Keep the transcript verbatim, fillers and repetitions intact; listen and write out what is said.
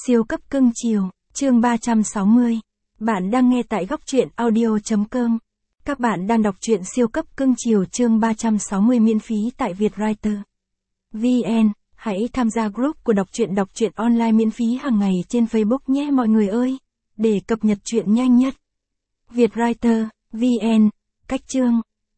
Siêu cấp cưng chiều, chương ba trăm sáu mươi. Bạn đang nghe tại góc truyện audio chấm com. Các bạn đang đọc truyện siêu cấp cưng chiều chương ba trăm sáu mươi miễn phí tại Vietwriter vê en. Hãy tham gia group của đọc truyện đọc truyện online miễn phí hàng ngày trên Facebook nhé mọi người ơi, để cập nhật truyện nhanh nhất. Vietwriter vê en, cách chương.